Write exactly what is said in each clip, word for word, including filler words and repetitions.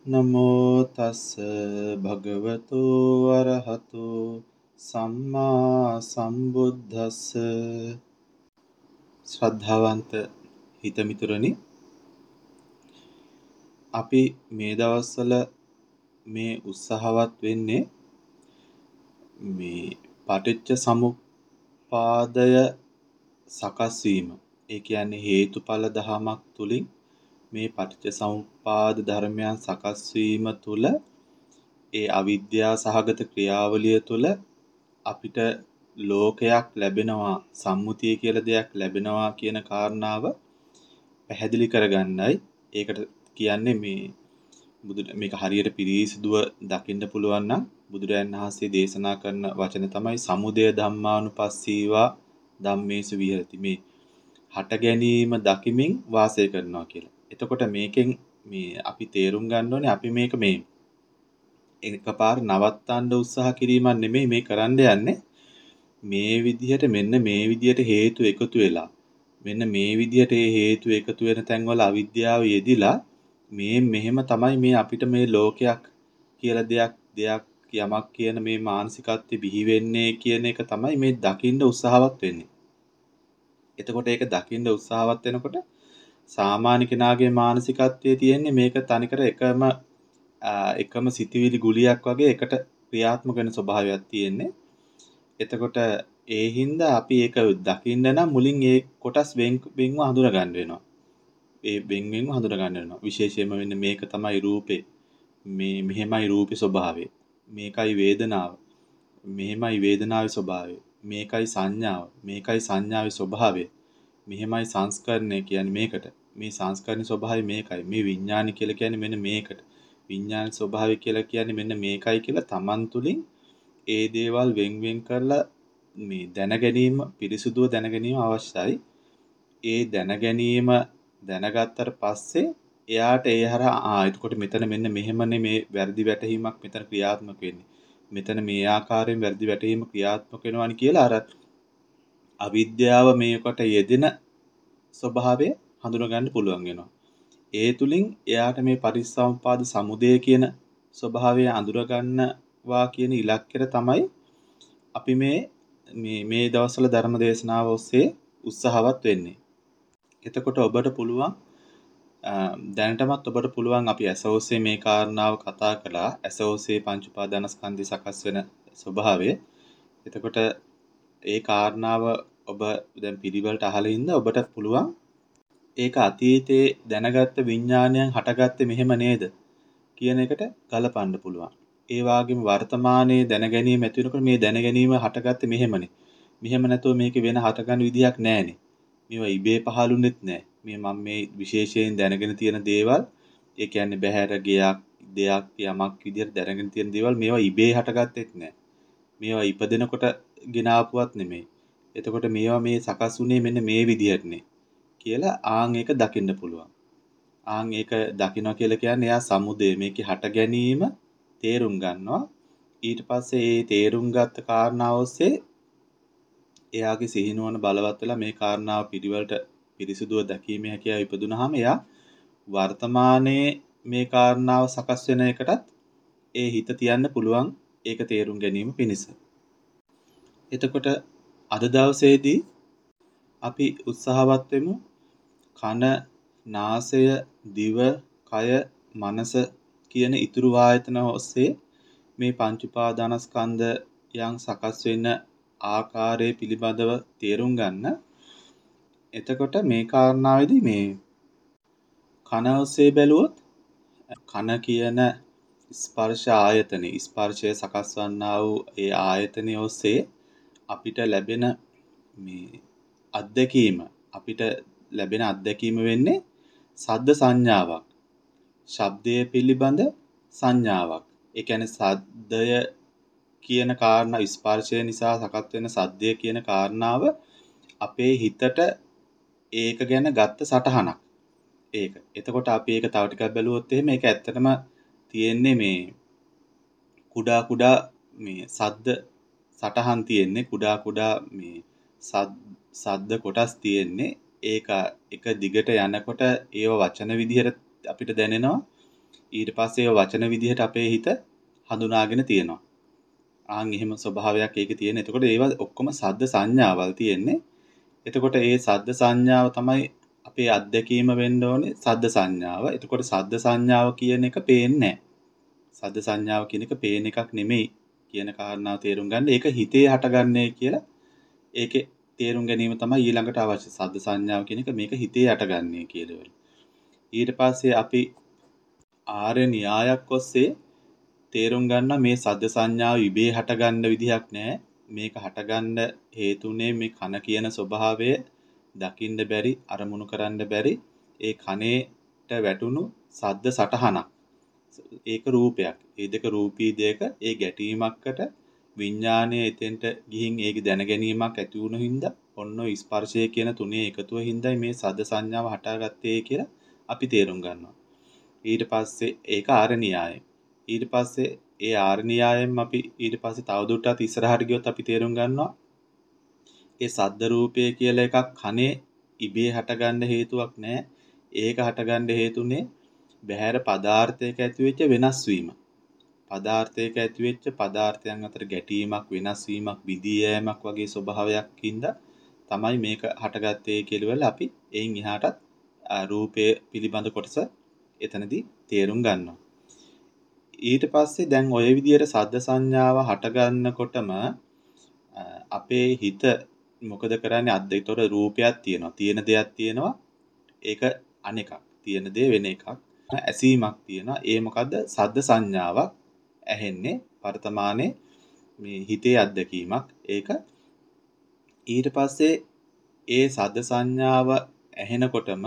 නමෝ තස්ස භගවතු අරහතු සම්මා සම්බුද්දස්ස. ශ්‍රද්ධාවන්ත හිතමිතුරනි, අපි මේ දවස්වල මේ උත්සාහවත් වෙන්නේ මේ පටිච්ච සමුප්පාදය සකස් වීම. ඒ කියන්නේ හේතුඵල දහමක් තුලින් මේ පටිච්ච සමුප්පාද ධර්මයන් සකස් වීම තුල ඒ අවිද්‍යා සහගත ක්‍රියාවලිය තුළ අපිට ලෝකයක් ලැබෙනවා, සම්මුතිය කියලා දෙයක් ලැබෙනවා කියන කාරණාව පැහැදිලි කරගන්නයි. ඒකට කියන්නේ මේ බුදු මේක හරියට පිරිසිදුව දකින්න පුළුවන් නම් බුදුරයන් වහන්සේ දේශනා කරන වචන තමයි සමුදය ධම්මානුපස්සීවා ධම්මේසු විහෙරති. මේ හට ගැනීම දකිමින් වාසය කරනවා කියලා. එතකොට මේකෙන් මේ අපි තේරුම් ගන්න ඕනේ අපි මේක මේ එකපාර නවත්තන්න උත්සාහ කිරීමක් නෙමෙයි මේ කරන්න යන්නේ. මේ විදිහට මෙන්න මේ විදිහට හේතු එකතු වෙලා මෙන්න මේ විදිහට ඒ හේතු එකතු වෙන තැන්වල අවිද්‍යාව යෙදිලා මේ මෙහෙම තමයි මේ අපිට මේ ලෝකයක් කියලා දෙයක් දෙයක් යමක් කියන මේ මානසිකත්වයේ බිහි වෙන්නේ කියන එක තමයි මේ දකින්න උත්සාහවත් වෙන්නේ. එතකොට ඒක දකින්න උත්සාහවත් වෙනකොට සාමාන්‍ය කෙනාගේ මානසිකත්වයේ තියෙන්නේ මේක තනිකර එකම එකම සිතිවිලි ගුලියක් වගේ එකට ක්‍රියාත්මක වෙන ස්වභාවයක් තියෙන්නේ. එතකොට ඒ හින්දා අපි ඒක දකින්න නම් මුලින් ඒ කොටස් වෙන් වෙන්ව හඳුනා ගන්න වෙනවා. ඒ වෙන් වෙන්ව හඳුනා ගන්න වෙනවා. විශේෂයෙන්ම වෙන්නේ මේක තමයි රූපේ. මේ මෙහෙමයි රූපේ ස්වභාවය. මේකයි වේදනාව. මෙහෙමයි වේදනාවේ ස්වභාවය. මේකයි සංඥාව. මේකයි සංඥාවේ ස්වභාවය. මෙහෙමයි සංස්කරණය කියන්නේ මේකට. මේ සංස්කරණ ස්වභාවය මේකයි. මේ විඥානි කියලා කියන්නේ මෙන්න මේකට. විඥාන ස්වභාවය කියලා කියන්නේ මෙන්න මේකයි කියලා Taman තුලින් ඒ දේවල් වෙන් වෙන් කරලා මේ දැන ගැනීම පිරිසුදුව දැන ගැනීම අවශ්‍යයි. ඒ දැන ගැනීම දැනගත්තට පස්සේ එයාට ඒ හරහා ආ එතකොට මෙතන මෙන්න මෙහෙමනේ මේ වැරදි වැටහීමක් මෙතන ක්‍රියාත්මක වෙන්නේ. මෙතන මේ ආකාරයෙන් වැරදි වැටහීම ක්‍රියාත්මක වෙනවානි කියලා අර අවිද්‍යාව මේකට යෙදෙන ස්වභාවය හඳුනා ගන්න පුළුවන් වෙනවා. ඒ තුලින් එයාට මේ පරිසම්පාද සමුදය කියන ස්වභාවය අඳුර ගන්නවා කියන ඉලක්කයට තමයි අපි මේ මේ මේ දවස්වල ධර්ම දේශනාව ඔස්සේ උත්සාහවත් වෙන්නේ. එතකොට ඔබට පුළුවන් දැනටමත් ඔබට පුළුවන් අපි ඇස ඔස්සේ මේ කාරණාව කතා කළා. ඇස ඔස්සේ පංච උපාදානස්කන්ධය සකස් වෙන ස්වභාවය. එතකොට ඒ කාරණාව ඔබ දැන් පිළිවෙලට අහලා ඉඳ ඔබට පුළුවන් ඒක අතීතයේ දැනගත්ත විඥානයන් හටගත්තේ මෙහෙම නේද කියන එකට ගලපන්න පුළුවන්. ඒ වගේම වර්තමානයේ දැනගැනීම ඇති වෙනකොට මේ දැනගැනීම හටගත්තේ මෙහෙමනේ. මෙහෙම නැතුව මේකේ වෙන හටගන්න විදියක් නැහැනේ. මේවා ඉබේ පහළුනෙත් නැහැ. මේ මම මේ විශේෂයෙන් දැනගෙන තියෙන දේවල්, ඒ කියන්නේ බහැර ගයක්, දෙයක්, යමක් විදියට දැනගෙන තියෙන දේවල් මේවා ඉබේ හටගත්තෙත් නැහැ. මේවා ඉපදෙනකොට ගෙන ආපුවත් නෙමෙයි. එතකොට මේවා මේ සකස් වුණේ මෙන්න මේ විදියටනේ කියලා ආන් ඒක දකින්න පුළුවන්. ආන් ඒක දකින්න කියලා කියන්නේ එයා සමුදය මේකේ හට ගැනීම තේරුම් ගන්නවා. ඊට පස්සේ ඒ තේරුම් ගත්ත කාරණාව ඔස්සේ එයාගේ සිහිනුවන බලවත් වෙලා මේ කාරණාව පිළිවෙලට පිරිසුදුව දැකීමේ හැකියාව ඉපදුනහම එයා වර්තමානයේ මේ කාරණාව සකස් වෙන එකටත් ඒ හිත තියන්න පුළුවන් ඒක තේරුම් ගැනීම පිණිස. එතකොට අද දවසේදී අපි උත්සාහවත් වෙමු කන, නාසය, දිව, කය, මනස කියන ඊතුරු ආයතන ඔස්සේ මේ පංච උපාදානස්කන්ධයන් සකස් වෙන ආකාරය පිළිබඳව තේරුම් ගන්න. එතකොට මේ කාරණාවේදී මේ කන ඔස්සේ බැලුවොත් කන කියන ස්පර්ශ ආයතනෙ ස්පර්ශය සකස් වන්නා වූ ඒ ආයතනය ඔස්සේ අපිට ලැබෙන මේ අත්දැකීම අපිට ලැබෙන අත්දැකීම වෙන්නේ සද්ද සංඥාවක්. ශබ්දය පිළිබඳ සංඥාවක්. ඒ කියන්නේ සද්දය කියන කාරණා ස්පර්ශය නිසා සකස් වෙන සද්දය කියන කාරණාව අපේ හිතට ඒක ගැන ගත්ත සටහනක්. ඒක. එතකොට අපි ඒක තව ටිකක් බැලුවොත් එහෙම ඒක ඇත්තටම තියෙන්නේ මේ කුඩා කුඩා මේ සද්ද සටහන් තියෙන්නේ කුඩා කුඩා මේ සද්ද කොටස් තියෙන්නේ. ඒක එක දිගට යනකොට ඒව වචන විදිහට අපිට දැනෙනවා. ඊට පස්සේ වචන විදිහට අපේ හිත හඳුනාගෙන තියෙනවා. ආන් එහෙම ස්වභාවයක් ඒකේ තියෙන. එතකොට ඒවා ඔක්කොම සද්ද සංඥාවල් තියෙන්නේ. එතකොට ඒ සද්ද සංඥාව තමයි අපේ අත්දැකීම වෙන්න ඕනේ සද්ද සංඥාව. එතකොට සද්ද සංඥාව කියන එක පේන්නේ නැහැ. සද්ද සංඥාව කියන එක පේන එකක් නෙමෙයි කියන කාරණාව තේරුම් ගන්න. ඒක හිතේ හටගන්නේ කියලා ඒකේ තේරුම් ගැනීම තමයි ඊළඟට අවශ්‍ය. සද්ද සංඥාව කියන එක මේක හිතේ හටගන්නේ කියලා. ඊට පස්සේ අපි ආර්ය න්‍යායක් ඔස්සේ තේරුම් ගන්න මේ සද්ද සංඥාව ඉබේ හටගන්න විදිහක් නැහැ. මේක හටගන්න හේතුනේ මේ කන කියන ස්වභාවය දකින්න බැරි අරමුණු කරන්න බැරි ඒ කනේට වැටුණු සද්ද සටහනක්. ඒක රූපයක්. ඒ දෙක රූපී දෙක ඒ ගැටීමකට විඥානයේ එතෙන්ට ගිහින් ඒක දැන ගැනීමක් ඇති වුණු හින්දා ඔන්න ඔය ස්පර්ශය කියන තුනේ එකතුව හින්දායි මේ සද්ද සංඥාව හටාගත්තේ කියලා අපි තේරුම් ගන්නවා. ඊට පස්සේ ඒක ආර්ය න්‍යායයි. ඊට පස්සේ ඒ ආර්ය න්‍යායෙන් අපි ඊට පස්සේ තවදුරටත් ඉස්සරහට ගියොත් අපි තේරුම් ගන්නවා ඒ සද්ද රූපය කියලා එකක් කනේ ඉබේ හටගන්න හේතුවක් නැහැ. ඒක හටගන්න හේතුනේ බහැර පදාර්ථයක ඇතිවෙච්ච වෙනස් වීම. පදාර්ථයක ඇතිවෙච්ච පදාර්ථයන් අතර ගැටීමක් වෙනස් වීමක් බිඳී යෑමක් වගේ ස්වභාවයක්ින්ද තමයි මේක හටගත්තේ කියලා අපි එයින් එහාටත් රූපයේ පිළිබඳ කොටස එතනදී තේරුම් ගන්නවා. ඊට පස්සේ දැන් ওই විදියට සද්ද සංඥාව හට ගන්නකොටම අපේ හිත මොකද කරන්නේ අද්දේතොර රූපයක් තියෙනවා. තියෙන දෙයක් තියෙනවා. ඒක අනෙකක්. තියෙන දේ වෙන එකක්. ඇසීමක් තියෙනවා. ඒ මොකද්ද? සද්ද සංඥාවක් ඇහෙන්නේ වර්තමානයේ මේ හිතේ අත්දැකීමක්. ඒක ඊට පස්සේ ඒ සද්ද සංඥාව ඇහෙනකොටම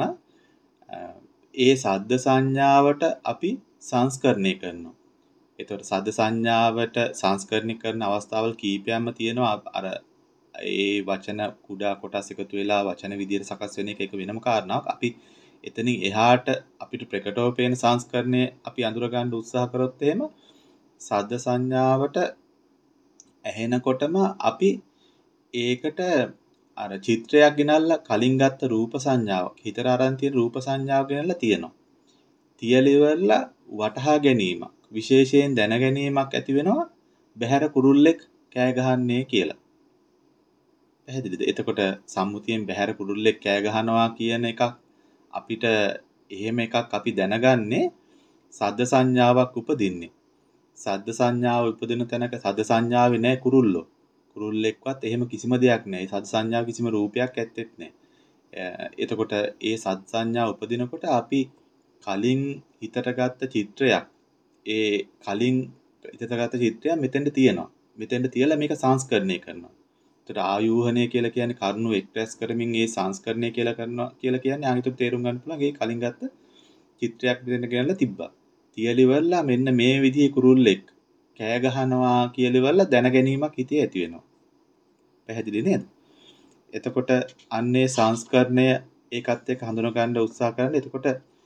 ඒ සද්ද සංඥාවට අපි සංස්කරණය කරනවා. ඒතකොට සද්ද සංඥාවට සංස්කරණය කරන අවස්ථාවල් කීපයක්ම තියෙනවා. අර ඒ වචන කුඩා කොටස් එකතු වෙලා වචන විදියට සකස් වෙන එක එක වෙනම කාරණාවක්. අපි එතනින් එහාට අපිට ප්‍රකටව පේන සංස්කරණය අපි අඳුර ගන්න උත්සාහ කරොත් එහෙම සද්ද සංඥාවට ඇහෙනකොටම අපි ඒකට අර චිත්‍රයක් ගෙනල්ලා කලින් ගත්ත රූප සංඥාවක් හිතට අරන් තියෙන රූප සංඥාව ගෙනල්ලා තියෙනවා. තියලිවලා වටහා ගැනීමක් විශේෂයෙන් දැන ගැනීමක් ඇති වෙනවා බහැර කුරුල්ලෙක් කෑ ගහන්නේ කියලා. පැහැදිලිද? එතකොට සම්මුතියෙන් බහැර කුරුල්ලෙක් කෑ ගහනවා කියන එකක් අපිට එහෙම එකක් අපි දැනගන්නේ සද්ද සංඥාවක් උපදින්නේ. සද්ද සංඥාව උපදින තැනක සද්ද සංඥාවේ නැහැ කුරුල්ලෝ. කුරුල්ලෙක්වත් එහෙම කිසිම දෙයක් නැහැ. සද්ද සංඥාව කිසිම රූපයක් ඇත්තෙත් නැහැ. එතකොට ඒ සද්ද සංඥාව උපදිනකොට අපි කලින් හිතට ගත්ත චිත්‍රයක් ඒ කලින් හිතට ගත්ත චිත්‍රය මෙතෙන්ට තියෙනවා. මෙතෙන්ට තියලා මේක සංස්කරණය කරනවා. එතකොට ආයෝහණය කියලා කියන්නේ කරුණු එක්ස්ප්‍රෙස් කරමින් ඒ සංස්කරණය කියලා කරනවා කියලා කියන්නේ ආනිත් තේරුම් ගන්න පුළුවන් ඒ කලින් ගත්ත චිත්‍රයක් මෙතෙන්ට ගෙනල්ලා තිබ්බා. තියලිවලා මෙන්න මේ විදිහේ කුරුල්ලෙක් කෑ ගහනවා කියලාවලා දැන ගැනීමක් හිතේ ඇති වෙනවා. පැහැදිලි නේද? එතකොට අන්නේ සංස්කරණය ඒකත් එක්ක හඳුනා ගන්න උත්සාහ කරන්න. එතකොට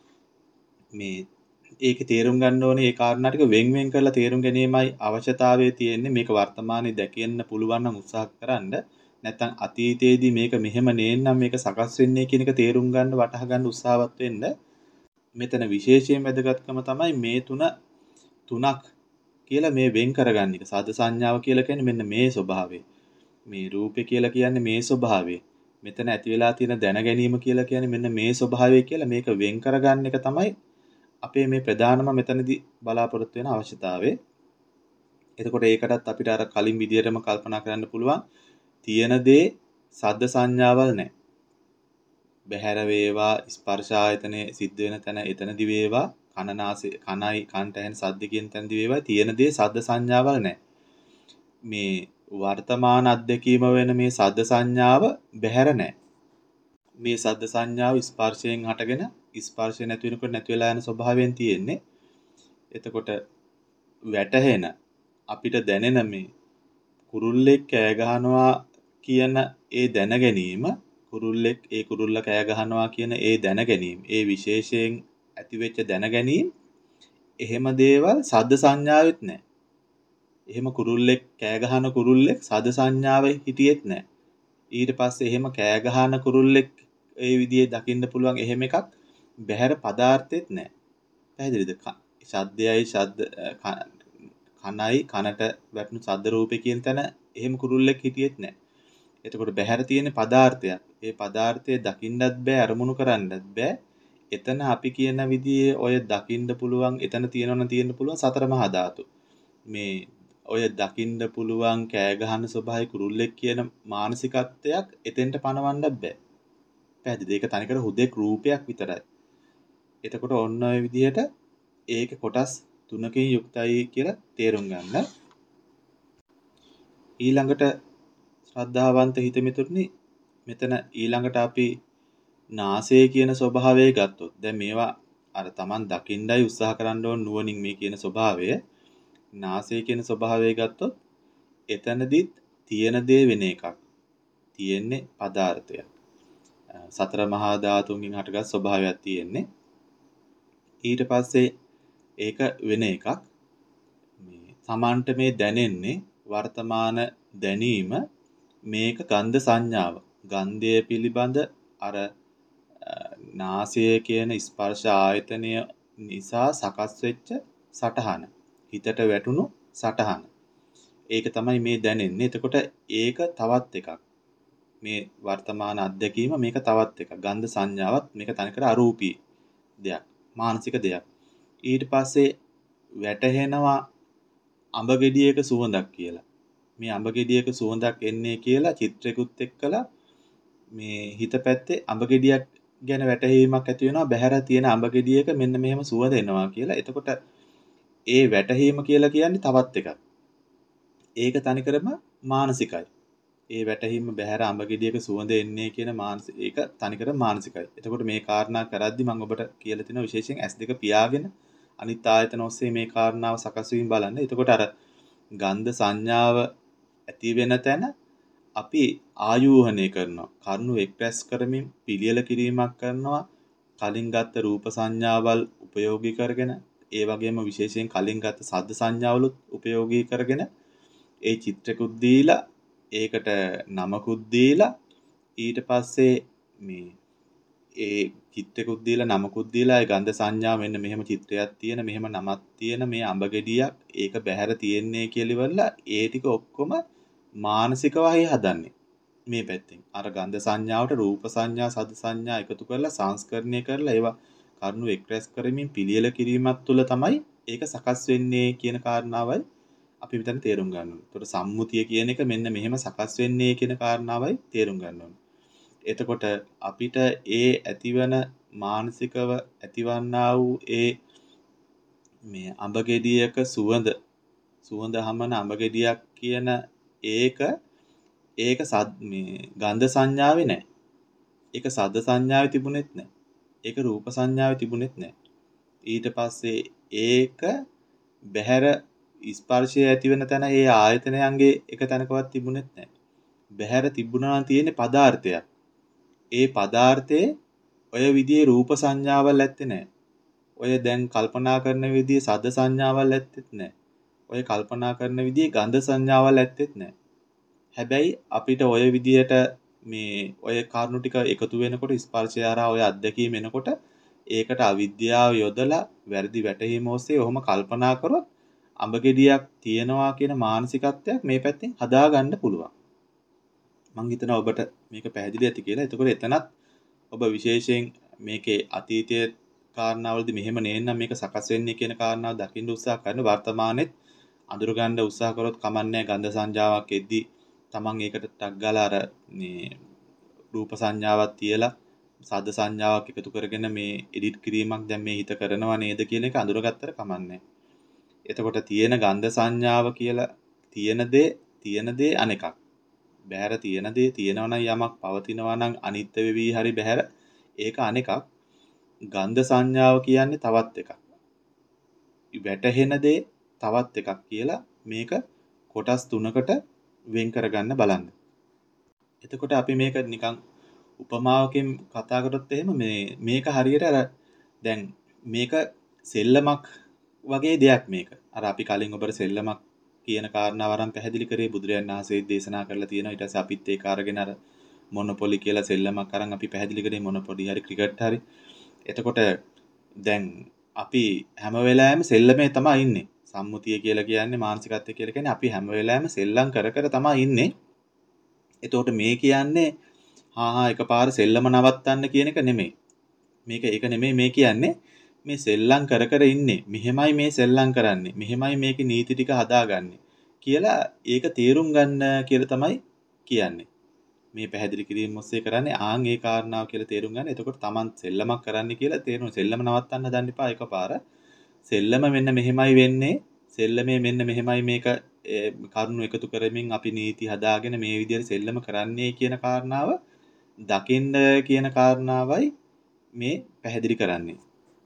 මේ ඒකේ තේරුම් ගන්න ඕනේ ඒ කාරණා ටික වෙන් වෙන් කරලා තේරුම් ගැනීමයි අවශ්‍යතාවය තියෙන්නේ. මේක වර්තමානයේ දැකෙන්න පුළුවන් නම් උත්සාහ කරන්න. නැත්නම් අතීතයේදී මේක මෙහෙම නේන්නම් මේක සකස් වෙන්නේ කියන එක තේරුම් ගන්න වටහා ගන්න උත්සාහවත් වෙන්න. මෙතන විශේෂයෙන් වැදගත්කම තමයි මේ තුන තුනක් කියලා මේ වෙන් කරගන්න එක. සද්ද සංඥාව කියලා කියන්නේ මෙන්න මේ ස්වභාවය. මේ රූපේ කියලා කියන්නේ මේ ස්වභාවය. මෙතන ඇති වෙලා තියෙන දැන ගැනීම කියලා කියන්නේ මෙන්න මේ ස්වභාවය කියලා මේක වෙන් කරගන්න එක තමයි අපේ මේ ප්‍රධානම මෙතනදී බලාපොරොත්තු වෙන අවශ්‍යතාවය. එතකොට ඒකටත් අපිට අර කලින් විදියටම කල්පනා කරන්න පුළුවන් තියෙන දේ සද්ද සංඥාවල් නැහැ. බහැර වේවා ස්පර්ශ ආයතනේ සිද්ධ වෙන තැන එතනදි වේවා කනනාසය කනයි කන්ට ඇහෙන සද්ද කියන තැනදි වේවා තියෙන දේ සද්ද සංඥාවල් නැහැ. මේ වර්තමාන අත්දැකීම වෙන මේ සද්ද සංඥාව බහැර නැහැ. මේ සද්ද සංඥාව ස්පර්ශයෙන් හටගෙන ස්පර්ශය නැති වෙනකොට නැති වෙලා යන ස්වභාවයෙන් තියෙන්නේ. එතකොට වැටහෙන අපිට දැනෙන මේ කුරුල්ලෙක් කෑ ගහනවා කියන ඒ දැන ගැනීම කුරුල්ලෙක් ඒ කුරුල්ල කෑ ගහනවා කියන ඒ දැන ගැනීම ඒ විශේෂයෙන් ඇතිවෙච්ච දැන ගැනීම එහෙම දේවල් සද්ද සංඥාවෙත් නැහැ. එහෙම කුරුල්ලෙක් කෑ ගහන කුරුල්ලෙක් සද්ද සංඥාවේ හිටියෙත් නැහැ. ඊට පස්සේ එහෙම කෑ ගහන කුරුල්ලෙක් ඒ විදිහේ දකින්න පුළුවන් එහෙම එකක් බහැර පදාර්ථෙත් නැහැ. පැහැදිලිද? ශබ්දයයි ශබ්ද කනයි කනට වැටුණු ශබ්ද රූපේ කියන තැන එහෙම කුරුල්ලෙක් හිටියෙත් නැහැ. එතකොට බහැර තියෙන පදාර්ථයක්. ඒ පදාර්ථය දකින්නත් බෑ අරමුණු කරන්නත් බෑ. එතන අපි කියන විදිහේ ඔය දකින්න පුළුවන් එතන තියෙනවනම් තියෙන්න පුළුවන් සතර මහා ධාතු. මේ ඔය දකින්න පුළුවන් කෑ ගහන ස්වභාවය කුරුල්ලෙක් කියන මානසිකත්වයක් එතෙන්ට පනවන්නත් බෑ. පැහැදිලිද? ඒක තනිකර හුදෙක් රූපයක් විතරයි. එතකොට ඔන්න ඔය විදිහට ඒක කොටස් තුනකින් යුක්තයි කියලා තේරුම් ගන්න. ඊළඟට ශ්‍රද්ධාවන්ත හිතමිතුරුනි මෙතන ඊළඟට අපි නාසය කියන ස්වභාවය ගත්තොත් දැන් මේවා අර Taman දකින්නයි උත්සාහ කරන්න ඕන නුවණින් මේ කියන ස්වභාවය නාසය කියන ස්වභාවය ගත්තොත් එතනදිත් තියෙන දේ වෙන එකක් තියෙන්නේ පදාර්ථයක් සතර මහා ධාතුන්ගෙන් හටගත් ස්වභාවයක් තියෙන්නේ ඊට පස්සේ ඒක වෙන එකක් මේ Tamanට මේ දැනෙන්නේ වර්තමාන දැනීම මේක ගන්ධ සංඥාව ගන්ධය පිළිබඳ අර නාසය කියන ස්පර්ශ ආයතනය නිසා සකස් වෙච්ච සටහන හිතට වැටුණු සටහන ඒක තමයි මේ දැනෙන්නේ එතකොට ඒක තවත් එකක් මේ වර්තමාන අත්දැකීම මේක තවත් එකක් ගන්ධ සංඥාවත් මේක තනිකර අරූපී දෙයක් මානසික දෙයක් ඊට පස්සේ වැටහෙනවා අඹ ගෙඩියක සුවඳක් කියලා මේ අඹ ගෙඩියක සුවඳක් එන්නේ කියලා චිත්‍රයකුත් එක්කලා මේ හිත පැත්තේ අඹ ගෙඩියක් ගැන වැටහීමක් ඇති වෙනවා බහැර තියෙන අඹ ගෙඩියක මෙන්න මෙහෙම සුවඳ එනවා කියලා. එතකොට ඒ වැටහීම කියලා කියන්නේ තවත් එකක්. ඒක තනිකරම මානසිකයි. ඒ වැටහීම බහැර අඹ ගෙඩියක සුවඳ එන්නේ කියන මානසික ඒක තනිකරම මානසිකයි. එතකොට මේ කාරණා කරද්දි මම ඔබට කියලා තියෙනවා විශේෂයෙන් ඇස් දෙක පියාගෙන අනිත් ආයතන ඔස්සේ මේ කාරණාව සකස් වීම බලන්න. එතකොට අර ගන්ධ සංඥාව ඇති වෙන තැන අපි ආයෝහණය කරනවා. කරුණු එක්ස්ප්‍රෙස් කරමින් පිළියෙල කිරීමක් කරනවා. කලින් ගත්ත රූප සංඥාවල් උපයෝගී කරගෙන ඒ වගේම විශේෂයෙන් කලින් ගත්ත ශබ්ද සංඥාවලුත් උපයෝගී කරගෙන ඒ චිත්‍රකුත් දීලා ඒකට නමකුත් දීලා ඊට පස්සේ මේ ඒ චිත්‍රකුත් දීලා නමකුත් දීලා ඒ ගන්ධ සංඥා මෙන්න මෙහෙම චිත්‍රයක් තියෙන මෙහෙම නමක් තියෙන මේ අඹ ගෙඩියක් ඒක බහැර තියෙන්නේ කියලා ඉවරලා ඒ ටික ඔක්කොම මානසික වහේ හදන්නේ මේ පැත්තෙන් අර ගන්ධ සංඥාවට රූප සංඥා සද්ද සංඥා එකතු කරලා සංස්කරණය කරලා ඒවා කරුණු එක්ස්ප්‍රෙස් කරමින් පිළියෙල කිරීමක් තුළ තමයි ඒක සකස් වෙන්නේ කියන කාරණාවයි අපි මෙතන තේරුම් ගන්න ඕනේ. ඒතකොට සම්මුතිය කියන එක මෙන්න මෙහෙම සකස් වෙන්නේ කියන කාරණාවයි තේරුම් ගන්න ඕනේ. එතකොට අපිට ඒ ඇතිවන මානසිකව ඇතිවන්නා වූ ඒ මේ අඹ ගෙඩියක සුවඳ සුවඳ හමන අඹ ගෙඩියක් කියන ඒක ඒක සද් මේ ගන්ධ සංඥාවේ නැහැ. ඒක සද්ද සංඥාවේ තිබුණෙත් නැහැ. ඒක රූප සංඥාවේ තිබුණෙත් නැහැ. ඊට පස්සේ ඒක බහැර ස්පර්ශය ඇති වෙන තැන ඒ ආයතනයන්ගේ එක තැනකවත් තිබුණෙත් නැහැ. බහැර තිබුණා නම් තියෙන්නේ පදාර්ථයක්. ඒ පදාර්ථයේ ඔය විදිහේ රූප සංඥාවල් ඇත්තේ නැහැ. ඔය දැන් කල්පනා කරන විදිහේ සද්ද සංඥාවල් ඇත්තෙත් නැහැ. ඔය කල්පනා කරන විදිහේ ගන්ධ සංඥාවල් ඇත්තෙත් නැහැ. හැබැයි අපිට ඔය විදිහට මේ ඔය කාරණු ටික එකතු වෙනකොට ස්පර්ශය හරහා ඔය අත්දැකීම එනකොට ඒකට අවිද්‍යාව යොදලා වැරදි වැටහීම ඔස්සේ ඔහොම කල්පනා කරොත් අඹ ගෙඩියක් තියනවා කියන මානසිකත්වයක් මේ පැත්තෙන් හදාගන්න පුළුවන්. මම හිතනවා ඔබට මේක පැහැදිලි ඇති කියලා. එතකොට එතනත් ඔබ විශේෂයෙන් මේකේ අතීතයේ කාරණාවලදී මෙහෙම නේනම් මේක සකස් වෙන්නේ කියන කාරණාව දකින්න උත්සාහ කරන වර්තමානෙත් අඳුරගන්න උත්සාහ කරොත් කමන්නේ ගන්ධ සංඥාවක් එද්දී තමන් ඒකට ටක් ගාලා අර මේ රූප සංඥාවක් තියලා සද්ද සංඥාවක් එකතු කරගෙන මේ එඩිට් කිරීමක් දැන් මේ හිත කරනවා නේද කියන එක අඳුරගත්තට කමන්නේ. එතකොට තියෙන ගන්ධ සංඥාව කියලා තියෙන දේ තියෙන දේ අනෙකක්. බහැර තියෙන දේ තියෙනවා නම් යමක් පවතිනවා නම් අනිත්‍ය වෙවි හරි බහැර ඒක අනෙකක්. ගන්ධ සංඥාව කියන්නේ තවත් එකක්. වැටහෙන දේ තවත් එකක් කියලා මේක කොටස් තුනකට වෙන් කරගන්න බලන්න. එතකොට අපි මේක නිකන් උපමාවකින් කතා කරොත් එහෙම මේ මේක හරියට අර දැන් මේක සෙල්ලමක් වගේ දෙයක් මේක. අර අපි කලින් ඔබට සෙල්ලමක් කියන කාරණාව අරන් පැහැදිලි කරේ බුදුරජාණන් වහන්සේ දේශනා කරලා තියෙනවා. ඊට පස්සේ අපිත් ඒක අරගෙන අර මොනොපොලි කියලා සෙල්ලමක් අරන් අපි පැහැදිලි කරේ මොනොපොලි හරි ක්‍රිකට් හරි. එතකොට දැන් අපි හැම වෙලාවෙම සෙල්ලමේ තමයි ඉන්නේ. සම්මුතිය කියලා කියන්නේ මානසිකත්වය කියලා කියන්නේ අපි හැම වෙලාවෙම සෙල්ලම් කර කර තමයි ඉන්නේ. එතකොට මේ කියන්නේ හා හා එකපාර සෙල්ලම නවත්තන්න කියන එක නෙමෙයි. මේක ඒක නෙමෙයි මේ කියන්නේ මේ සෙල්ලම් කර කර ඉන්නේ. මෙහෙමයි මේ සෙල්ලම් කරන්නේ. මෙහෙමයි මේකේ නීති ටික හදාගන්නේ කියලා ඒක තේරුම් ගන්න කියලා තමයි කියන්නේ. මේ පැහැදිලි කිරීම ඔස්සේ කරන්නේ ආන් ඒ කාරණාව කියලා තේරුම් ගන්න. එතකොට Taman සෙල්ලමක් කරන්න කියලා තේරුම් සෙල්ලම නවත්තන්න හදන්න එපා එකපාර. සෙල්ලම මෙන්න මෙහෙමයි වෙන්නේ. සෙල්ලමේ මෙන්න මෙහෙමයි මේක කරුණු එකතු කරමින් අපි නීති හදාගෙන මේ විදිහට සෙල්ලම කරන්නේ කියන කාරණාව දකින්න කියන කාරණාවයි මේ පැහැදිලි කරන්නේ.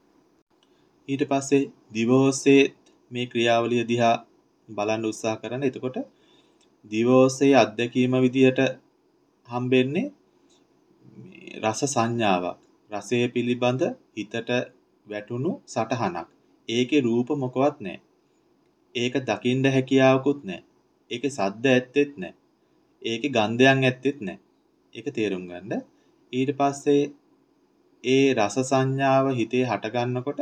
ඊට පස්සේ දිවෝසේ මේ ක්‍රියාවලිය දිහා බලන්න උත්සාහ කරන. එතකොට දිවෝසේ අත්දැකීම විදිහට හම්බෙන්නේ මේ රස සංඥාවක්. රසය පිළිබඳ හිතට වැටුණු සටහනක්. ඒකේ රූප මොකවත් නැහැ. ඒක දකින්න හැකියාවකුත් නැහැ. ඒකේ සද්ද ඇත්තෙත් නැහැ. ඒකේ ගන්ධයන් ඇත්තෙත් නැහැ. ඒක තේරුම් ගන්න. ඊට පස්සේ ඒ රස සංඥාව හිතේ හට ගන්නකොට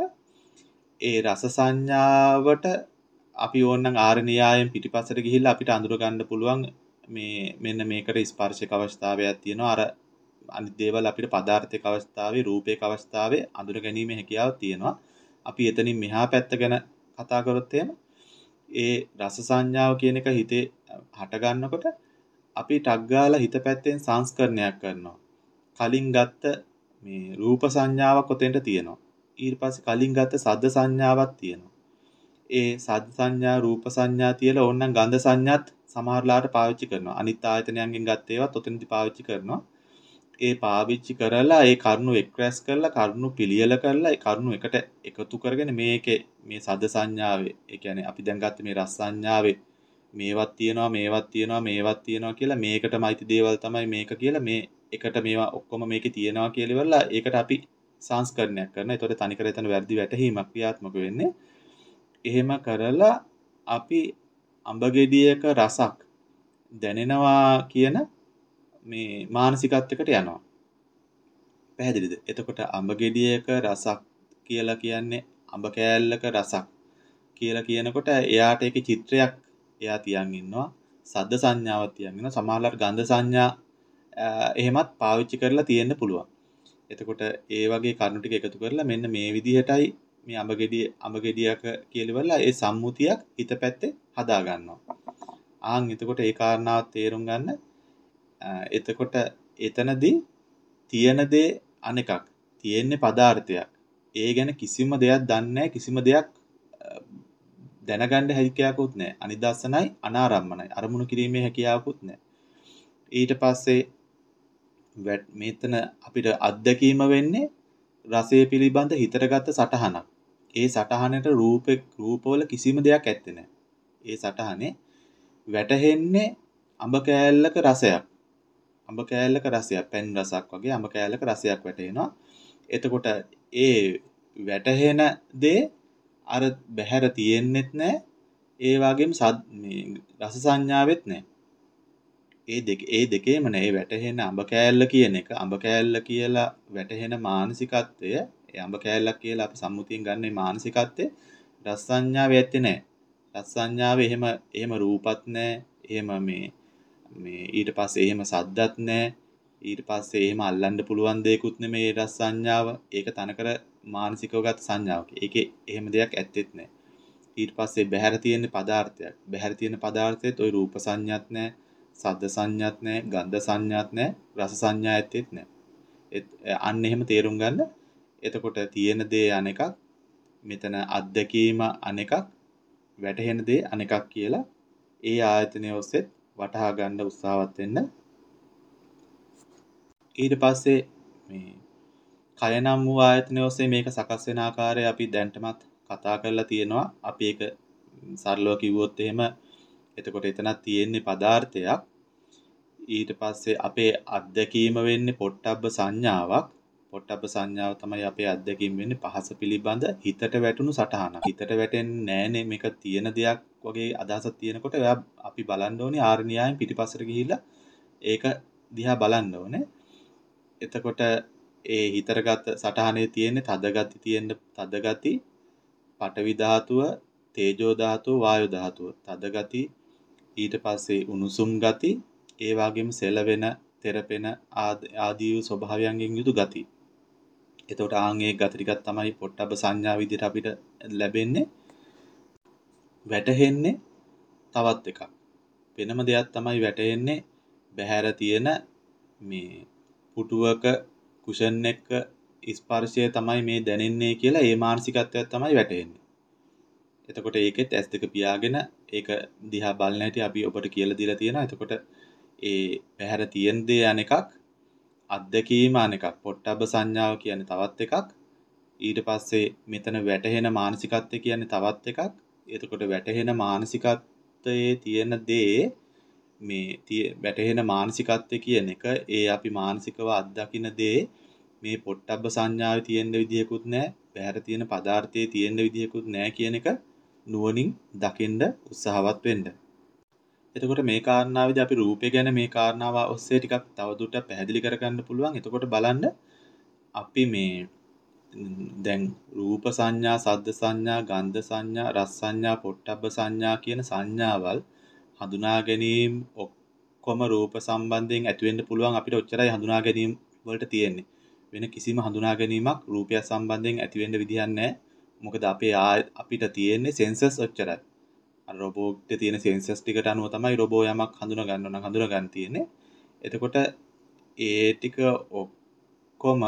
ඒ රස සංඥාවට අපි ඕනනම් ආර න්‍යායෙන් පිටිපස්සට ගිහිල්ලා අපිට අඳුර ගන්න පුළුවන් මේ මෙන්න මේකට ස්පර්ශක අවස්ථාවයක් තියෙනවා. අර අනිත් දේවල් අපිට පදාර්ථයක අවස්ථාවේ රූපයක අවස්ථාවේ අඳුර ගැනීම හැකියාවක් තියෙනවා. අපි එතනින් මෙහා පැත්ත ගැන කතා කරොත් එහෙම ඒ රස සංඥාව කියන එක හිතේ හට ගන්නකොට අපි ටක් ගාලා හිත පැත්තෙන් සංස්කරණයක් කරනවා. කලින් ගත්ත මේ රූප සංඥාවක් ඔතෙන්ට තියෙනවා. ඊට පස්සේ කලින් ගත්ත සද්ද සංඥාවක් තියෙනවා. ඒ සද්ද සංඥා රූප සංඥා තියලා ඕනනම් ගන්ධ සංඥාත් සමහරලාට පාවිච්චි කරනවා. අනිත් ආයතනයන්ගෙන් ගත්ත ඒවාත් ඔතනදී පාවිච්චි කරනවා. ඒ පාවිච්චි කරලා ඒ කරුණු එක්රැස් කරලා කරුණු පිළියෙල කරලා ඒ කරුණු එකට එකතු කරගෙන මේකේ මේ සද්ද සංඥාවේ ඒ කියන්නේ අපි දැන් ගත්ත මේ රස සංඥාවේ මේවත් තියෙනවා මේවත් තියෙනවා මේවත් තියෙනවා කියලා මේකටම අයිති දේවල් තමයි මේක කියලා මේ එකට මේවා ඔක්කොම මේකේ තියෙනවා කියලා ඉවරලා ඒකට අපි සංස්කරණයක් කරනවා. ඒතකොට තනිකර එතන වැඩි වැටහීමක් ක්‍රියාත්මක වෙන්නේ. එහෙම කරලා අපි අඹ ගෙඩියක රසක් දැනෙනවා කියන මේ මානසිකත්වයකට යනවා. පැහැදිලිද? එතකොට අඹ ගෙඩියක රසක් කියලා කියන්නේ අඹ කෑල්ලක රසක් කියලා කියනකොට එයාට ඒකේ චිත්‍රයක් එයා තියන් ඉන්නවා. සද්ද සංඥාවක් තියන් ඉන්නවා. සමහරවිට ගන්ධ සංඥා එහෙමත් පාවිච්චි කරලා තියෙන්න පුළුවන්. එතකොට ඒ වගේ කරුණු ටික එකතු කරලා මෙන්න මේ විදිහටයි මේ අඹ ගෙඩිය අඹ ගෙඩියක කියලා ඒ සම්මුතියක් හිත පැත්තේ හදා ගන්නවා. ආන් එතකොට ඒ කාරණාව තේරුම් ගන්න. එතකොට එතනදී තියෙන දේ අනෙකක්. තියෙන්නේ පදාර්ථයක්. ඒ ගැන කිසිම දෙයක් දන්නේ නැහැ. කිසිම දෙයක් දැනගන්න හැකියාවකුත් නැහැ. අනිදස්සනයි අනාරම්මනයි. අරමුණු කිරීමේ හැකියාවකුත් නැහැ. ඊට පස්සේ මෙතන අපිට අත්දැකීම වෙන්නේ රසය පිළිබඳ හිතටගත් සටහනක්. ඒ සටහනට රූපේ රූපවල කිසිම දෙයක් ඇත්තේ නැහැ. ඒ සටහනේ වැටහෙන්නේ අඹ කෑල්ලක රසයක්. අඹ කෑල්ලක රසයක්, පැන් රසක් වගේ අඹ කෑල්ලක රසයක් වැටෙනවා. එතකොට ඒ වැටහෙන දේ අර බහැර තියෙන්නෙත් නැහැ. ඒ වගේම මේ රස සංඥාවෙත් නැහැ. ඒ දෙක ඒ දෙකේම නෑ. වැටහෙන අඹ කෑල්ල කියන එක අඹ කෑල්ල කියලා වැටහෙන මානසිකත්වය ඒ අඹ කෑල්ලක් කියලා අපි සම්මුතියෙන් ගන්න මානසිකත්වය රස සංඥාවේ ඇත්තේ නෑ. රස සංඥාවේ එහෙම එහෙම රූපත් නෑ. එහෙම මේ මේ ඊට පස්සේ එහෙම සද්දත් නෑ. ඊට පස්සේ එහෙම අල්ලන්න පුළුවන් දෙයක්ුත් නෙමේ රස සංඥාව. ඒක තනකර මානසිකව ගත සංඥාවක්. ඒකේ එහෙම දෙයක් ඇත්තෙත් නෑ. ඊට පස්සේ බහැර තියෙන පදාර්ථයක්. බහැර තියෙන පදාර්ථෙත් ওই රූප සංඥාත් නෑ. සද්ද සංඥාත් නැහැ, ගන්ධ සංඥාත් නැහැ, රස සංඥා ඇත්තෙත් නැහැ. අන්න එහෙම තේරුම් ගන්න. එතකොට තියෙන දේ අනෙකක්, මෙතන අත්දැකීම අනෙකක්, වැටහෙන දේ අනෙකක් කියලා ඒ ආයතනය ඔස්සේ වටහා ගන්න උත්සාහවත් වෙන්න. ඊට පස්සේ මේ කය නම් වූ ආයතනය ඔස්සේ මේක සකස් වෙන ආකාරය අපි දැන්ටමත් කතා කරලා තියෙනවා. අපි ඒක සරලව කිව්වොත් එහෙම එතකොට එතනක් තියෙන්නේ පදාර්ථයක්. ඊට පස්සේ අපේ අත්දැකීම වෙන්නේ පොට්ටබ්බ සංඥාවක්. පොට්ටබ්බ සංඥාව තමයි අපේ අත්දැකීම වෙන්නේ පහස පිළිබඳ හිතට වැටුණු සටහනක්. හිතට වැටෙන්නේ නෑනේ මේක තියෙන දෙයක් වගේ අදහසක් තියෙනකොට එයා අපි බලන්න ඕනේ ආර න්‍යායෙන් පිටිපස්සට ගිහිල්ලා ඒක දිහා බලන්න ඕනේ. එතකොට ඒ හිතට ගත සටහනේ තියෙන්නේ තද ගති තියෙන තද ගති පඨවි ධාතුව, තේජෝ ධාතුව, වායෝ ධාතුව. තද ගති, ඊට පස්සේ උණුසුම් ගති, ඒ වගේම සෙලවෙන, තෙරපෙන ආදී වූ ස්වභාවයන්ගෙන් යුතු ගති. එතකොට ආන් ඒ ගති ටිකක් තමයි පොට්ටබ්බ සංඥා විදිහට අපිට ලැබෙන්නේ. වැටහෙන්නේ තවත් එකක්. වෙනම දෙයක් තමයි වැටෙන්නේ බහැර තියෙන මේ පුටුවක කුෂන් එක ස්පර්ශය තමයි මේ දැනෙන්නේ කියලා ඒ මානසිකත්වයක් තමයි වැටෙන්නේ. එතකොට ඒකෙත් ඇස් දෙක පියාගෙන ඒක දිහා බලන හැටි අපි ඔබට කියලා දීලා තියෙනවා. එතකොට ඒ බහැර තියෙන දේ අනෙකක්, අත්දැකීම අනෙකක්, පොට්ටබ්බ සංඥාව කියන්නේ තවත් එකක්. ඊට පස්සේ මෙතන වැටහෙන මානසිකත්වය කියන්නේ තවත් එකක්. එතකොට වැටහෙන මානසිකත්වයේ තියෙන දේ මේ වැටහෙන මානසිකත්වය කියන එක ඒ අපි මානසිකව අත්දකින දේ මේ පොට්ටබ්බ සංඥාවේ තියෙන විදියකුත් නැහැ, බහැර තියෙන පදාර්ථයේ තියෙන විදියකුත් නැහැ කියන එක නුවණින් දකින්න උත්සාහවත් වෙන්න. එතකොට මේ කාරණාවේදී අපි රූපය ගැන මේ කාරණාව ඔස්සේ ටිකක් තවදුරටත් පැහැදිලි කරගන්න පුළුවන්. එතකොට බලන්න අපි මේ දැන් රූප සංඥා, සද්ද සංඥා, ගන්ධ සංඥා, රස සංඥා, පොට්ටබ්බ සංඥා කියන සංඥාවල් හඳුනා ගැනීම ඔක්කොම රූප සම්බන්ධයෙන් ඇති වෙන්න පුළුවන්. අපිට ඔච්චරයි හඳුනා ගැනීම වලට තියෙන්නේ. වෙන කිසිම හඳුනා ගැනීමක් රූපය සම්බන්ධයෙන් ඇති වෙන්න විදිහක් නැහැ. මොකද අපේ අපිට තියෙන්නේ සෙන්සර්ස් ඔච්චරයි. අර රොබෝට් එකේ තියෙන සෙන්සර්ස් ටිකට අනුව තමයි රොබෝ යමක් හඳුනා ගන්න ඕන හඳුනා ගන්න තියෙන්නේ. එතකොට ඒ ටික ඔක්කොම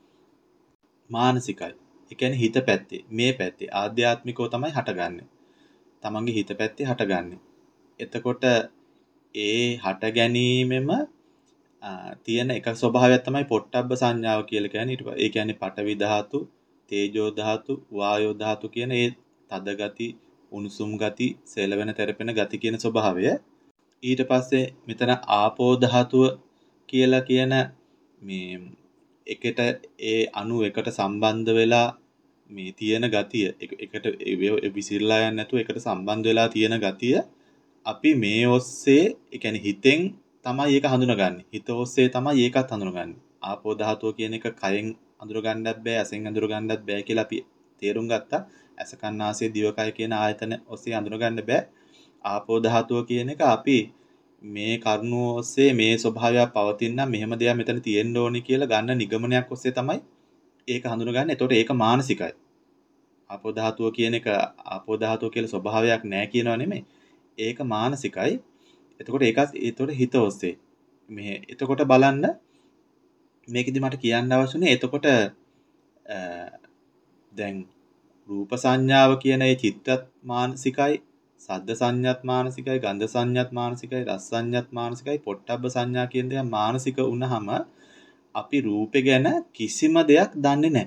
මානසිකයි. ඒ කියන්නේ හිත පැත්තේ, මේ පැත්තේ ආධ්‍යාත්මිකව තමයි හටගන්නේ. තමන්ගේ හිත පැත්තේ හටගන්නේ. එතකොට ඒ හට ගැනීමෙම තියෙන එක ස්වභාවයක් තමයි පොට්ටබ්බ සංඥාව කියලා කියන්නේ. ඊට ඒ කියන්නේ පඨවි ධාතු, තේජෝ ධාතු, වායෝ ධාතු කියන ඒ තද ගති, උණුසුම් ගති, සෙලවෙන තෙරපෙන ගති කියන ස්වභාවය. ඊට පස්සේ මෙතන ආපෝ ධාතුව කියලා කියන මේ එකට ඒ අණු එකට සම්බන්ධ වෙලා මේ තියෙන ගතිය එකට විසිරලා යන්නේ නැතුව එකට සම්බන්ධ වෙලා තියෙන ගතිය අපි මේ ඔස්සේ ඒ කියන්නේ හිතෙන් තමයි ඒක හඳුනගන්නේ. හිත ඔස්සේ තමයි ඒකත් හඳුනගන්නේ. ආපෝ ධාතුව කියන එක කයෙන් හඳුනගන්නත් බෑ, ඇසෙන් හඳුනගන්නත් බෑ කියලා අපි තේරුම් ගත්තා. ඇස කන් නාසය දිවකය කියන ආයතන ඔස්සේ හඳුනගන්න බෑ. ආපෝ ධාතුව කියන එක අපි මේ කරුණු ඔස්සේ මේ ස්වභාවය පවතින නම් මෙහෙම දෙයක් මෙතන තියෙන්න ඕනි කියලා ගන්න නිගමනයක් ඔස්සේ තමයි ඒක හඳුනගන්නේ. එතකොට ඒක මානසිකයි. ආපෝ ධාතුව කියන එක ආපෝ ධාතුව කියලා ස්වභාවයක් නැහැ කියනවා නෙමෙයි. ඒක මානසිකයි. එතකොට ඒකත් ඒතකොට හිත ඔස්සේ මේ එතකොට බලන්න මේකෙදි මට කියන්න අවශ්‍යනේ එතකොට දැන් රූප සංඥාව කියන ඒ චිත්තත් මානසිකයි, සද්ද සංඥාත් මානසිකයි, ගන්ධ සංඥාත් මානසිකයි, රස සංඥාත් මානසිකයි, පොට්ටබ්බ සංඥා කියන දේ මානසික වුණාම අපි රූපේ ගැන කිසිම දෙයක් දන්නේ නැහැ.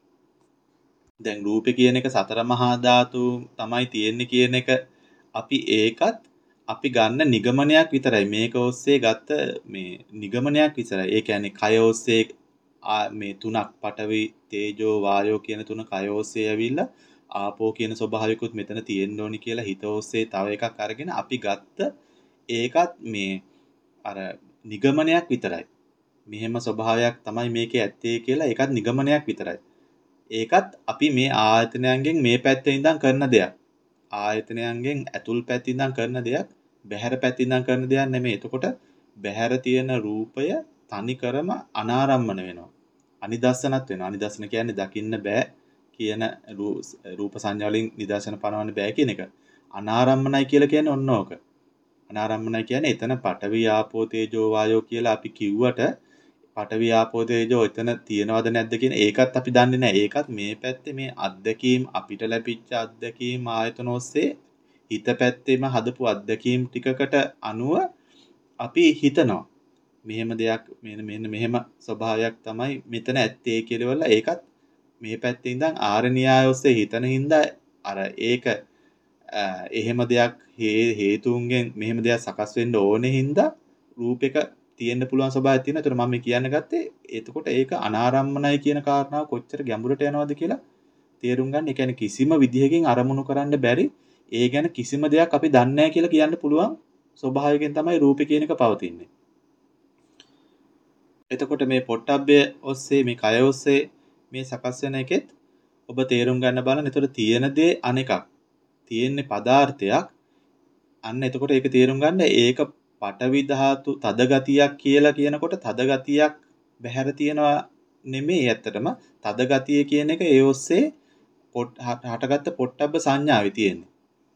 දැන් රූපේ කියන එක සතර මහා ධාතු තමයි තියෙන්නේ කියන එක අපි ඒකත් අපි ගන්න නිගමනයක් විතරයි. මේක ඔස්සේ ගත්ත මේ නිගමනයක් විතරයි. ඒ කියන්නේ කය ඔස්සේ මේ තුනක් පඨවි, තේජෝ, වායෝ කියන තුන කය ඔස්සේ ඇවිල්ලා ආපෝ කියන ස්වභාවිකුත් මෙතන තියෙන්න ඕනි කියලා හිත ඔස්සේ තව එකක් අරගෙන අපි ගත්ත ඒකත් මේ අර නිගමනයක් විතරයි. මෙහෙම ස්වභාවයක් තමයි මේකේ ඇත්තේ කියලා ඒකත් නිගමනයක් විතරයි. ඒකත් අපි මේ ආයතනයන්ගෙන් මේ පැත්තේ ඉඳන් කරන දෙයක්. ආයතනයන්ගෙන් ඇතුල් පැත්තේ ඉඳන් කරන දෙයක්, බහැර පැත්තේ ඉඳන් කරන දෙයක් නෙමෙයි. එතකොට බහැර තියෙන රූපය තනිකරම අනාරම්මන වෙනවා. අනිදස්සනත් වෙනවා. අනිදස්සන කියන්නේ දකින්න බෑ කියන රූප සංඥා වලින් නිදර්ශන පනවන්න බෑ කියන එක. අනාරම්මනයි කියලා කියන්නේ ඔන්න ඕක. අනාරම්මනයි කියන්නේ එතන පඨවි ආපෝ තේජෝ වායෝ කියලා අපි කිව්වට පඨවි ආපෝ තේජෝ එතන තියෙනවද නැද්ද කියන ඒකත් අපි දන්නේ නැහැ. ඒකත් මේ පැත්තේ මේ අත්දැකීම් අපිට ලැබිච්ච අත්දැකීම් ආයතන ඔස්සේ හිත පැත්තේම හදපු අත්දැකීම් ටිකකට අනුව අපි හිතනවා. මෙහෙම දෙයක් මෙන්න මෙන්න මෙහෙම ස්වභාවයක් තමයි මෙතන ඇත්තේ කියලා වල ඒකත් මේ පැත්තේ ඉඳන් ආරණ්‍යය ඔස්සේ හිතන හින්දා අර ඒක එහෙම දෙයක් හේතුන්ගෙන් මෙහෙම දෙයක් සකස් වෙන්න ඕනේ හින්දා රූපයක තියෙන්න පුළුවන් ස්වභාවයක් තියෙනවා. ඒතර මම මේ කියන්න ගත්තේ එතකොට ඒක අනාරම්මනයි කියන කාරණාව කොච්චර ගැඹුරට යනවද කියලා තේරුම් ගන්න. ඒ කියන්නේ කිසිම විදිහකින් අරමුණු කරන්න බැරි ඒ ගැන කිසිම දෙයක් අපි දන්නේ නැහැ කියලා කියන්න පුළුවන් ස්වභාවයෙන් තමයි රූපේ කියන එක පවතින්නේ. එතකොට මේ පොට්ටබ්බය ඔස්සේ මේ කය ඔස්සේ මේ සකස් වෙන එකෙත් ඔබ තේරුම් ගන්න බලන්න. එතකොට තියෙන දේ අනෙකක්. තියෙන්නේ පදාර්ථයක්. අන්න එතකොට ඒක තේරුම් ගන්න ඒක පඨවි ධාතු තද ගතියක් කියලා කියනකොට තද ගතියක් බහැර තියනවා නෙමෙයි ඇත්තටම. තද ගතිය කියන එක ඒ ඔස්සේ හටගත්ත පොට්ටබ්බ සංඥාවේ තියෙන්නේ.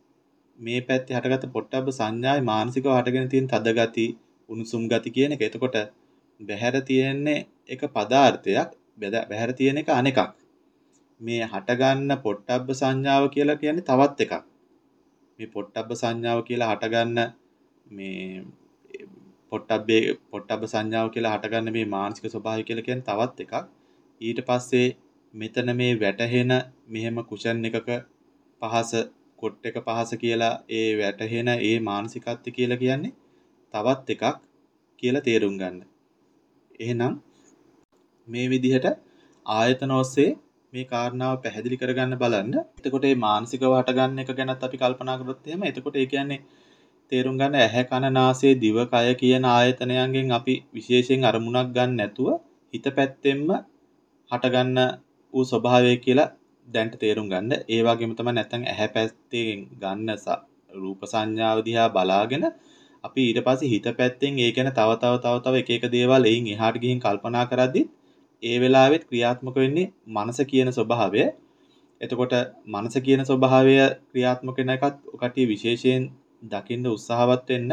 මේ පැත්තේ හටගත්ත පොට්ටබ්බ සංඥාවේ මානසිකව හටගෙන තියෙන තද ගති, උණුසුම් ගති කියන එක. එතකොට බහැර තියෙන්නේ එක පදාර්ථයක්, බහැර තියෙන එක අනෙකක්. මේ හටගන්න පොට්ටබ්බ සංඥාව කියලා කියන්නේ තවත් එකක්. මේ පොට්ටබ්බ සංඥාව කියලා හටගන්න මේ පොට්ටබ්බේ පොට්ටබ්බ සංඥාව කියලා හටගන්න මේ මානසික ස්වභාවය කියලා කියන්නේ තවත් එකක්. ඊට පස්සේ මෙතන මේ වැටහෙන මෙහෙම කුෂන් එකක පහස කොට් එක පහස කියලා ඒ වැටහෙන ඒ මානසිකත්වය කියලා කියන්නේ තවත් එකක් කියලා තේරුම් ගන්න. එහෙනම් මේ විදිහට ආයතන ඔස්සේ මේ කාරණාව පැහැදිලි කරගන්න බලන්න. එතකොට මේ මානසිකව හටගන්න එක ගැනත් අපි කල්පනා කරොත් එහෙම එතකොට ඒ කියන්නේ තේරුම් ගන්න ඇහැ කන නාසය දිව කය කියන ආයතනයන්ගෙන් අපි විශේෂයෙන් අරමුණක් ගන්න නැතුව හිත පැත්තෙන්ම හටගන්න ඌ ස්වභාවය කියලා දැන්ට තේරුම් ගන්න. ඒ වගේම තමයි නැත්නම් ඇහැ පැත්තෙන් ගන්න රූප සංඥාව දිහා බලාගෙන අපි ඊට පස්සේ හිත පැත්තෙන් ඒ ගැන තව තව තව තව එක එක දේවල් එයින් එහාට ගිහින් කල්පනා කරද්දි ඒ වෙලාවෙත් ක්‍රියාත්මක වෙන්නේ මනස කියන ස්වභාවය. එතකොට මනස කියන ස්වභාවය ක්‍රියාත්මක වෙන එකත් ඔකටිය විශේෂයෙන් දකින්න උත්සාහවත් වෙන්න.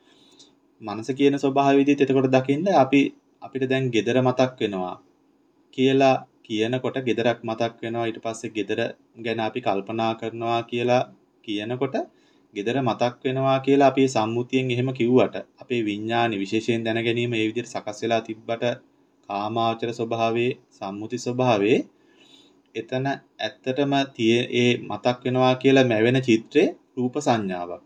මනස කියන ස්වභාවය විදිහට එතකොට දකින්න අපි අපිට දැන් gedara මතක් වෙනවා කියලා කියනකොට gedarak මතක් වෙනවා. ඊට පස්සේ gedara ගැන අපි කල්පනා කරනවා කියලා කියනකොට gedara මතක් වෙනවා කියලා අපි සම්මුතියෙන් එහෙම කිව්වට අපේ විඥානි විශේෂයෙන් දැන ගැනීම ඒ විදිහට සකස් වෙලා තිබ්බට කාමාවචර ස්වභාවයේ සම්මුති ස්වභාවයේ එතන ඇත්තටම ඒ මතක් වෙනවා කියලා මැවෙන චිත්‍රේ රූප සංඥාවක්.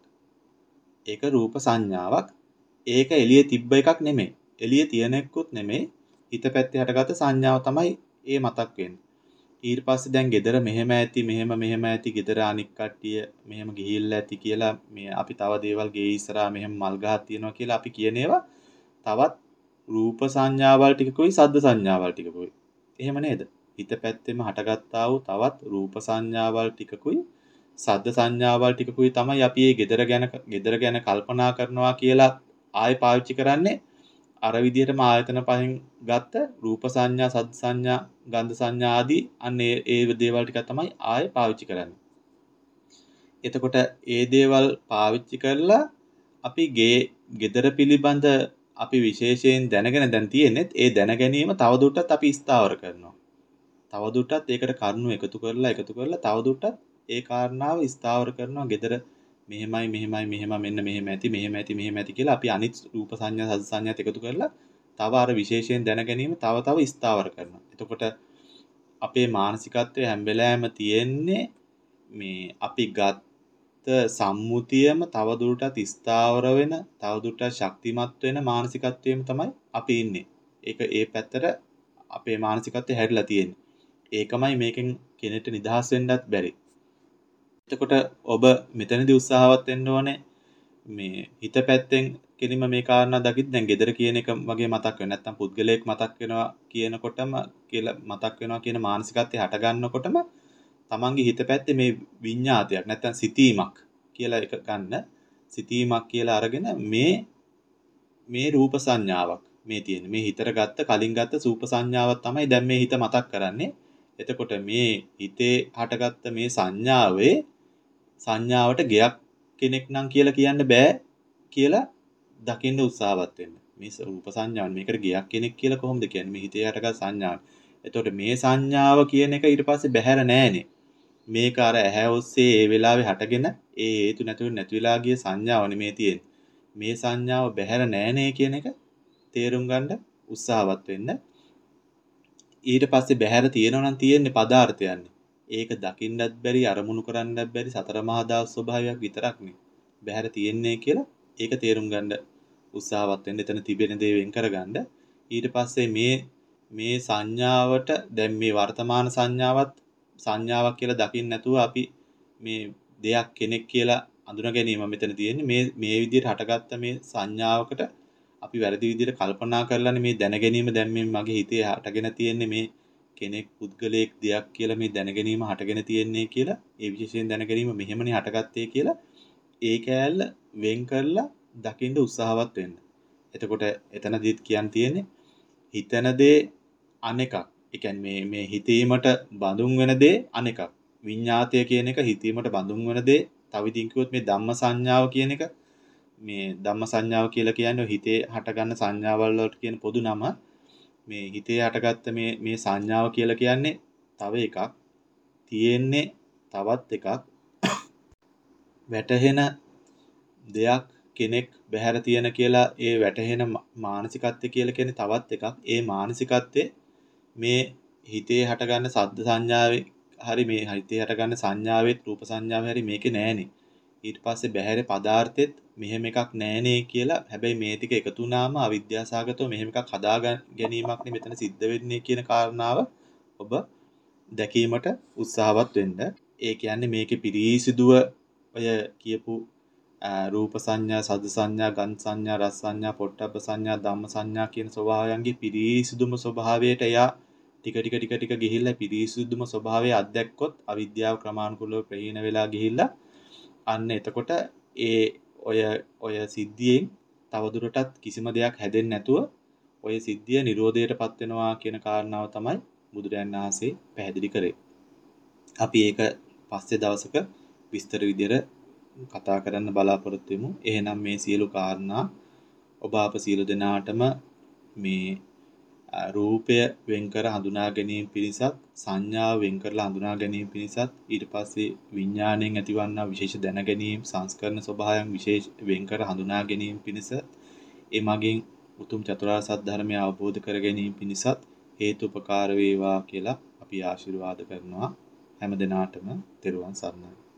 ඒක රූප සංඥාවක්. ඒක එළියේ තිබ්බ එකක් නෙමෙයි. එළියේ තියෙන එක්කුත් නෙමෙයි. හිත පැත්තේ හටගත්ත සංඥාව තමයි ඒ මතක් වෙන්නේ. ඊට පස්සේ දැන් gedara මෙහෙම ඇති මෙහෙම මෙහෙම ඇති gedara අනික් කට්ටිය මෙහෙම ගිහිල්ලා ඇති කියලා මේ අපි තව දේවල් ගේ ඉස්සරහා මෙහෙම මල් ගහක් තියෙනවා කියලා අපි කියන ඒවා තවත් රූප සංඥාවල් ටිකකුයි සද්ද සංඥාවල් ටිකකුයි. එහෙම නේද? හිත පැත්තෙම හටගත්තා වූ තවත් රූප සංඥාවල් ටිකකුයි සද්ද සංඥාවල් ටිකකුයි තමයි අපි මේ gedara ගැන gedara ගැන කල්පනා කරනවා කියලා ආයෙ පාවිච්චි කරන්නේ. අර විදිහටම ආයතන පහෙන් ගත්ත රූප සංඥා, සද්ද සංඥා, ගන්ධ සංඥා ආදී අන්න ඒ ඒ දේවල් ටික තමයි ආයෙ පාවිච්චි කරන්නේ. එතකොට ඒ දේවල් පාවිච්චි කරලා අපි ගේ gedara පිළිබඳ අපි විශේෂයෙන් දැනගෙන දැන් තියෙන්නේ ඒ දැන ගැනීම තවදුරටත් අපි ස්ථාවර කරනවා. තවදුරටත් ඒකට කරුණු එකතු කරලා එකතු කරලා තවදුරටත් ඒ කාරණාව ස්ථාවර කරනවා. gedara මෙහෙමයි මෙහෙමයි මෙහෙම මෙන්න මෙහෙම ඇති මෙහෙම ඇති මෙහෙම ඇති කියලා අපි අනිත් රූප සංඥා සද්ද සංඥාත් එකතු කරලා තව අර විශේෂයෙන් දැන ගැනීම තව තව ස්ථාවර කරනවා. එතකොට අපේ මානසිකත්වයේ හැම වෙලාවෙම තියෙන්නේ මේ අපි ගත්ත සම්මුතියම තවදුරටත් ස්ථාවර වෙන තවදුරටත් ශක්තිමත් වෙන මානසිකත්වයේම තමයි අපි ඉන්නේ. ඒක ඒ පැත්තට අපේ මානසිකත්වය හැරිලා තියෙන්නේ. ඒකමයි මේකෙන් කෙනෙක්ට නිදහස් වෙන්නත් බැරි. එතකොට ඔබ මෙතනදී උත්සාහවත් වෙන්න ඕනේ මේ හිත පැත්තෙන් කෙලින්ම මේ කාරණා දකිද්දි දැන් gedara කියන එක වගේ මතක් වෙන නැත්නම් පුද්ගලයෙක් මතක් වෙනවා කියනකොටම කියලා මතක් වෙනවා කියන මානසිකත්වය හට ගන්නකොටම තමන්ගේ හිත පැත්තේ මේ විඤ්ඤාතයක් නැත්නම් සිතීමක් කියලා එක ගන්න සිතීමක් කියලා අරගෙන මේ මේ රූප සංඥාවක් මේ තියෙන මේ හිතට ගත්ත කලින් ගත්ත සූප සංඥාවක් තමයි දැන් මේ හිත මතක් කරන්නේ. එතකොට මේ හිතේ හටගත්ත මේ සංඥාවේ සංඥාවට ගයක් කෙනෙක් නම් කියලා කියන්න බෑ කියලා දකින්න උත්සාහවත් වෙන්න. මේ රූප සංඥාවන් මේකට ගයක් කෙනෙක් කියලා කොහොමද කියන්නේ? මේ හිතේ හටගත් සංඥාව. එතකොට මේ සංඥාව කියන එක ඊට පස්සේ බැහැර නෑනේ. මේක අර ඇහැ ඔස්සේ ඒ වෙලාවේ හටගෙන ඒ හේතු නැතුව නැති වෙලා ගිය සංඥාව නෙමේ තියෙන්නේ. මේ සංඥාව බැහැර නෑනේ කියන එක තේරුම් ගන්න උත්සාහවත් වෙන්න. ඊට පස්සේ බැහැර තියෙනවා නම් තියෙන්නේ පදාර්ථයන්නේ. ඒක දකින්නත් බැරි අරමුණු කරන්නත් බැරි සතර මහා දාස් ස්වභාවයක් විතරක්නේ. බැහැර තියෙන්නේ කියලා ඒක තේරුම් ගන්න උත්සාහවත් වෙන්න. එතන තිබෙන දේ වෙන් කරගන්න. ඊට පස්සේ මේ මේ සංඥාවට දැන් මේ වර්තමාන සංඥාවත් සංඥාවක් කියලා දකින්න නැතුව අපි මේ දෙයක් කෙනෙක් කියලා අඳුන ගැනීම මෙතන තියෙන්නේ. මේ මේ විදිහට හටගත්ත මේ සංඥාවකට අපි වැරදි විදිහට කල්පනා කරලානේ මේ දැන ගැනීම දැන් මේ මගේ හිතේ හටගෙන තියෙන්නේ මේ කෙනෙක් පුද්ගලයෙක් දෙයක් කියලා මේ දැනගැනීම හටගෙන තියෙන්නේ කියලා ඒ විශේෂයෙන් දැනගැනීම මෙහෙමනේ හටගත්තේ කියලා ඒ කෑල්ල වෙන් කරලා දකින්න උත්සාහවත් වෙන්න. එතකොට එතනදිත් කියන් තියෙන්නේ හිතන දේ අනෙකක්. ඒ කියන්නේ මේ මේ හිතීමට බඳුන් වෙන දේ අනෙකක්. විඤ්ඤාතය කියන එක හිතීමට බඳුන් වෙන දේ. තව ඉදින් කිව්වොත් මේ ධම්ම සංඥාව කියන එක මේ ධම්ම සංඥාව කියලා කියන්නේ හිතේ හටගන්න සංඥාවල් වලට කියන පොදු නම. මේ හිතේ හටගත්ත මේ මේ සංඥාව කියලා කියන්නේ තව එකක්. තියෙන්නේ තවත් එකක්. වැටහෙන දෙයක් කෙනෙක් බහැර තියෙන කියලා ඒ වැටහෙන මානසිකත්වය කියලා කියන්නේ තවත් එකක්. ඒ මානසිකත්වයේ මේ හිතේ හටගන්න සද්ද සංඥාවේ හරි මේ හිතේ හටගන්න සංඥාවෙත් රූප සංඥාවේ හරි මේකේ නෑනේ. ඊට පස්සේ බහැර පදාර්ථෙත් මෙහෙම එකක් නෑනේ කියලා. හැබැයි මේ ටික එකතු වුණාම අවිද්‍යාසගතව මෙහෙම එකක් හදා ගැනීමක් නේ මෙතන සිද්ධ වෙන්නේ කියන කාරණාව ඔබ දැකීමට උත්සාහවත් වෙන්න. ඒ කියන්නේ මේකේ පිරිසිදුව ඔය කියපු රූප සංඥා, සද්ද සංඥා, ගන්ධ සංඥා, රස සංඥා, පොට්ටබ්බ සංඥා, ධම්ම සංඥා කියන ස්වභාවයන්ගේ පිරිසිදුම ස්වභාවයට එයා ටික ටික ටික ටික ගිහිල්ලා පිරිසිදුම ස්වභාවය අත්දැක්කොත් අවිද්‍යාව ක්‍රමානුකූලව ප්‍රහීන වෙලා ගිහිල්ලා අන්න එතකොට ඒ ඔය ඔය සිද්ධියෙන් තවදුරටත් කිසිම දෙයක් හැදෙන්නේ නැතුව ඔය සිද්ධිය නිරෝධයටපත් වෙනවා කියන කාරණාව තමයි බුදුරජාණන් වහන්සේ පැහැදිලි කරේ. අපි ඒක පස්සේ දවසක විස්තර විදියට කතා කරන්න බලාපොරොත්තු වෙමු. එහෙනම් මේ සියලු කාරණා ඔබ අප සියලු දෙනාටම මේ රූපය වෙන්කර හඳුනා ගැනීම පිණිසත් සංඥාව වෙන් කරලා හඳුනා ගැනීම පිණිසත් ඊට පස්සේ විඥාණයෙන් ඇතිවන්නා විශේෂ දැන ගැනීම සංස්කරණ ස්වභාවයන් විශේෂ වෙන්කර හඳුනා ගැනීම පිණිස ඒ මගින් උතුම් චතුරාර්ය සත්‍ය ධර්මය අවබෝධ කර ගැනීම පිණිසත් හේතුපකාර වේවා කියලා අපි ආශිර්වාද කරනවා. හැම දිනාටම තෙරුවන් සරණයි.